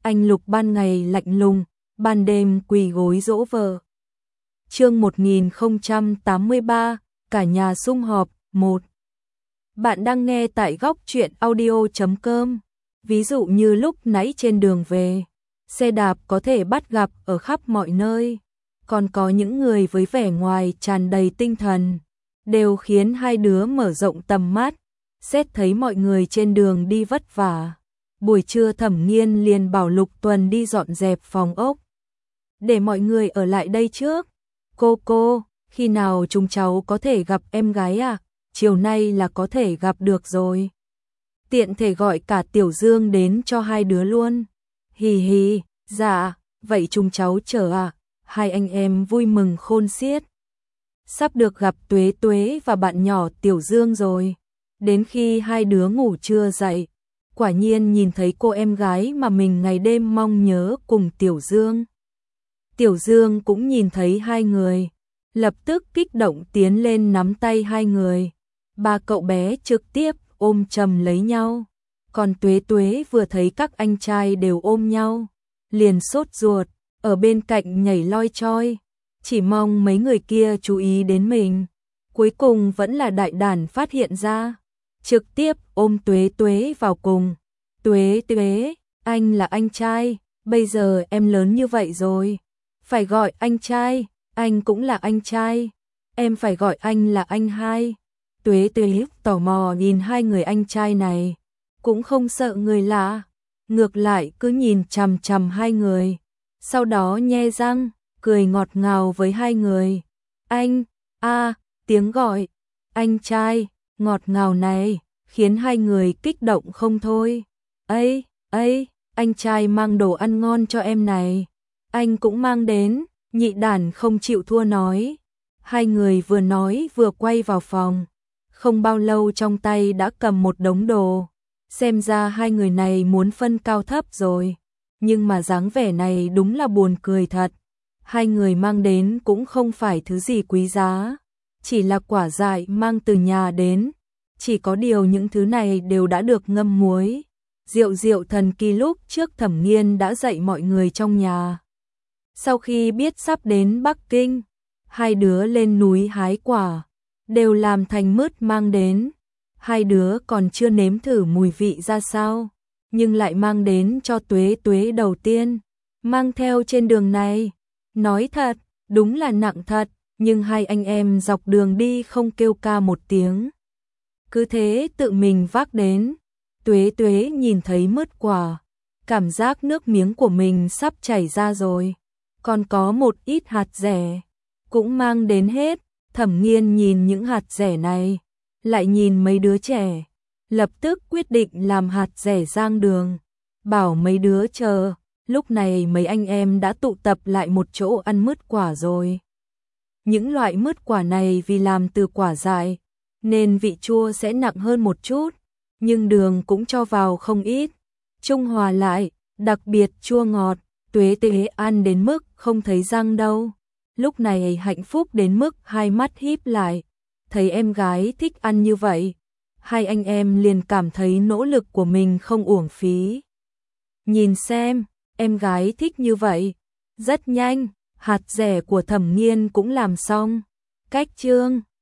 Anh Lục ban ngày lạnh lùng, ban đêm quỳ gối dỗ vợ. Chương 1083, cả nhà sum họp 1. Bạn đang nghe tại góc truyện audio.com. Ví dụ như lúc nãy trên đường về, xe đạp có thể bắt gặp ở khắp mọi nơi, còn có những người với vẻ ngoài tràn đầy tinh thần, đều khiến hai đứa mở rộng tầm mắt, xét thấy mọi người trên đường đi vất vả. Buổi trưa Thẩm Nghiên liền bảo Lục Tuần đi dọn dẹp phòng ốc, để mọi người ở lại đây trước. Cô, khi nào chúng cháu có thể gặp em gái à? Chiều nay là có thể gặp được rồi. Tiện thể gọi cả Tiểu Dương đến cho hai đứa luôn. Hì hì, dạ, vậy chúng cháu chờ à? Hai anh em vui mừng khôn xiết. Sắp được gặp Tuế Tuế và bạn nhỏ Tiểu Dương rồi. Đến khi hai đứa ngủ trưa dậy, quả nhiên nhìn thấy cô em gái mà mình ngày đêm mong nhớ cùng Tiểu Dương. Tiểu Dương cũng nhìn thấy hai người, lập tức kích động tiến lên nắm tay hai người. Ba cậu bé trực tiếp ôm chầm lấy nhau, còn Tuế Tuế vừa thấy các anh trai đều ôm nhau, liền sốt ruột, ở bên cạnh nhảy loi choi, chỉ mong mấy người kia chú ý đến mình. Cuối cùng vẫn là Đại Đản phát hiện ra, trực tiếp ôm Tuế Tuế vào cùng. Tuế Tuế, anh là anh trai, bây giờ em lớn như vậy rồi, phải gọi anh trai, anh cũng là anh trai, em phải gọi anh là anh hai. Tuế Tuế tò mò nhìn hai người anh trai này, cũng không sợ người lạ, ngược lại cứ nhìn chằm chằm hai người, sau đó nhe răng, cười ngọt ngào với hai người. Anh, tiếng gọi, anh trai, ngọt ngào này, khiến hai người kích động không thôi. Ấy, anh trai mang đồ ăn ngon cho em này, anh cũng mang đến, Nhị Đản không chịu thua nói. Hai người vừa nói vừa quay vào phòng, không bao lâu trong tay đã cầm một đống đồ, xem ra hai người này muốn phân cao thấp rồi, nhưng mà dáng vẻ này đúng là buồn cười thật. Hai người mang đến cũng không phải thứ gì quý giá, chỉ là quả dại mang từ nhà đến, chỉ có điều những thứ này đều đã được ngâm muối. Rượu thần kỳ lúc trước Thẩm Nghiên đã dạy mọi người trong nhà. Sau khi biết sắp đến Bắc Kinh, hai đứa lên núi hái quả, đều làm thành mứt mang đến. Hai đứa còn chưa nếm thử mùi vị ra sao, nhưng lại mang đến cho Tuế Tuế đầu tiên, mang theo trên đường này. Nói thật, đúng là nặng thật, nhưng hai anh em dọc đường đi không kêu ca một tiếng, cứ thế tự mình vác đến. Tuế Tuế nhìn thấy mứt quả, cảm giác nước miếng của mình sắp chảy ra rồi, còn có một ít hạt dẻ, cũng mang đến hết. Thẩm Nghiên nhìn những hạt dẻ này, lại nhìn mấy đứa trẻ, lập tức quyết định làm hạt dẻ rang đường, bảo mấy đứa chờ. Lúc này mấy anh em đã tụ tập lại một chỗ ăn mứt quả rồi. Những loại mứt quả này vì làm từ quả dại, nên vị chua sẽ nặng hơn một chút, nhưng đường cũng cho vào không ít, trung hòa lại, đặc biệt chua ngọt. Tuế Tuế ăn đến mức không thấy răng đâu. Lúc này hạnh phúc đến mức hai mắt híp lại, thấy em gái thích ăn như vậy, hai anh em liền cảm thấy nỗ lực của mình không uổng phí. Nhìn xem, em gái thích như vậy. Rất nhanh, hạt dẻ của Thẩm Nghiên cũng làm xong. Cách chương